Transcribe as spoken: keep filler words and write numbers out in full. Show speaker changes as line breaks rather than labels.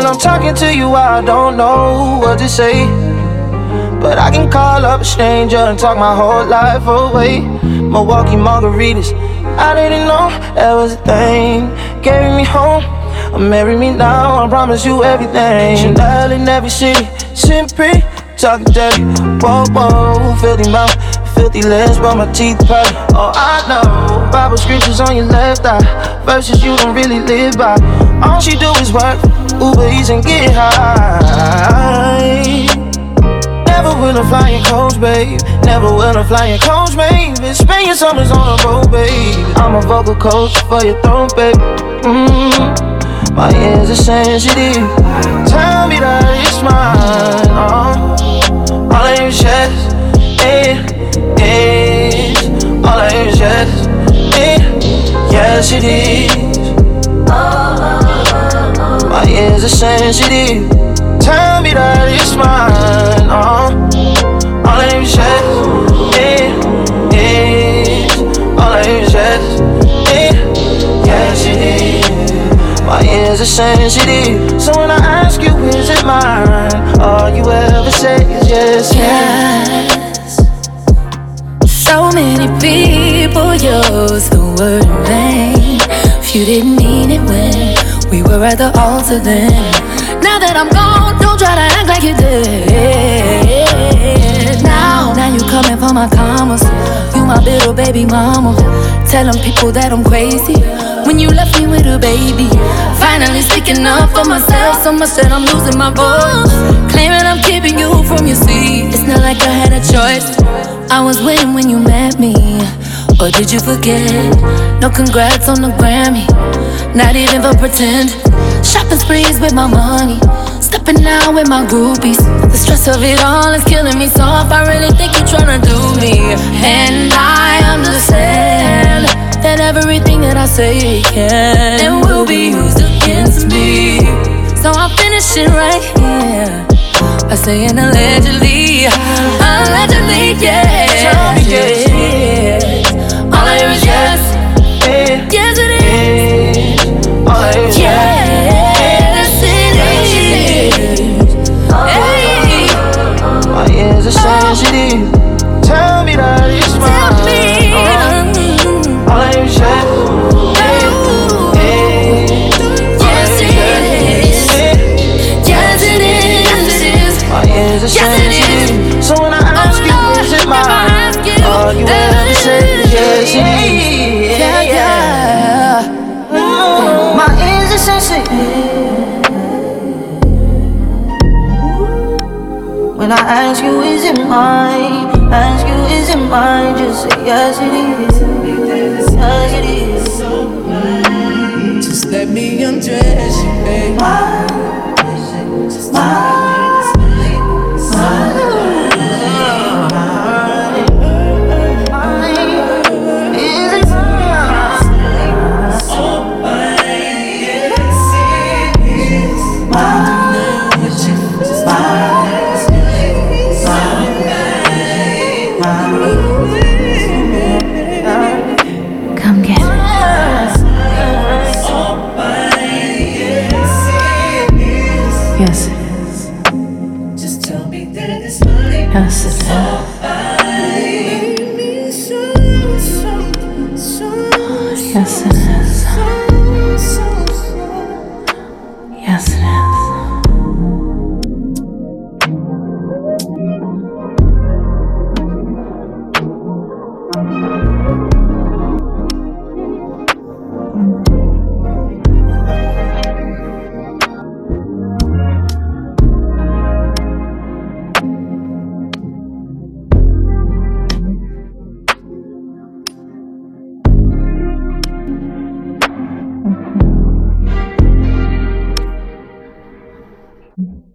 When I'm talking to you, I don't know what to say, but I can call up a stranger and talk my whole life away. Milwaukee margaritas, I didn't know that was a thing. Carry me home, or marry me now, I promise you everything. Chanel in every city, sitting pretty, talking dirty. Whoa, whoa, filthy mouth, filthy lips, but my teeth pearly. Oh, I know, Bible scriptures on your left eye, verses you don't really live by. All she do is work, Uber Eats and get high. Never will I fly in coach, babe. Never will I fly in coach, babe. Spend your summers on a boat, babe. I'm a vocal coach for your throat, babe. Mm-hmm. My ears are sensitive. Tell me that it's mine. Uh, all I hear is yes, eh, yes. All I hear is yes, eh, yes it is. My ears are sensitive. Tell me that it's mine. Uh, all I hear is yes, eh, yes. All I hear is yes, eh, yes it is. My ears are sensitive, so when I ask you, is it mine? All you ever say is yes,
yes. So many people use the word in vain. Few didn't mean it when we were at the altar then. Now that I'm gone, don't try to act like you did. Now, now you coming for my commas. You my little baby mama. Telling people that I'm crazy when you left me with a baby. Finally speaking up for myself, so much that I'm losing my voice. Claiming I'm keeping you from your seat. It's not like I had a choice. I was winning when you met me, or did you forget? No congrats on the Grammy, not even for pretend. Shopping sprees with my money, stepping out with my groupies. The stress of it all is killing me, so if I really think you're trying to do me. And I understand that everything that I say can and will be used against me. So I'm finishing right here by saying allegedly, allegedly, yeah.
yes,
yes. All I hear is yes,
eh,
yes it is.
All I hear is yes. My ears are sensitive. Tell me that it's mine. All I hear is yes.
Yes it is. Yes it is.
My ears are sensitive. So when I ask you, is it mine? All you ever say is yes it is.
Yeah, yeah.
My ears are sensitive. When I ask you, is it mine? Ask you, is it mine? Just say yes it is. Yes it is.
Just let me undress you, baby.
Mine. Just mine.
Come get it. Yes it is.
Just tell me that it's mine.
Yes it is. Yes it is. Yes it is. Mm-hmm.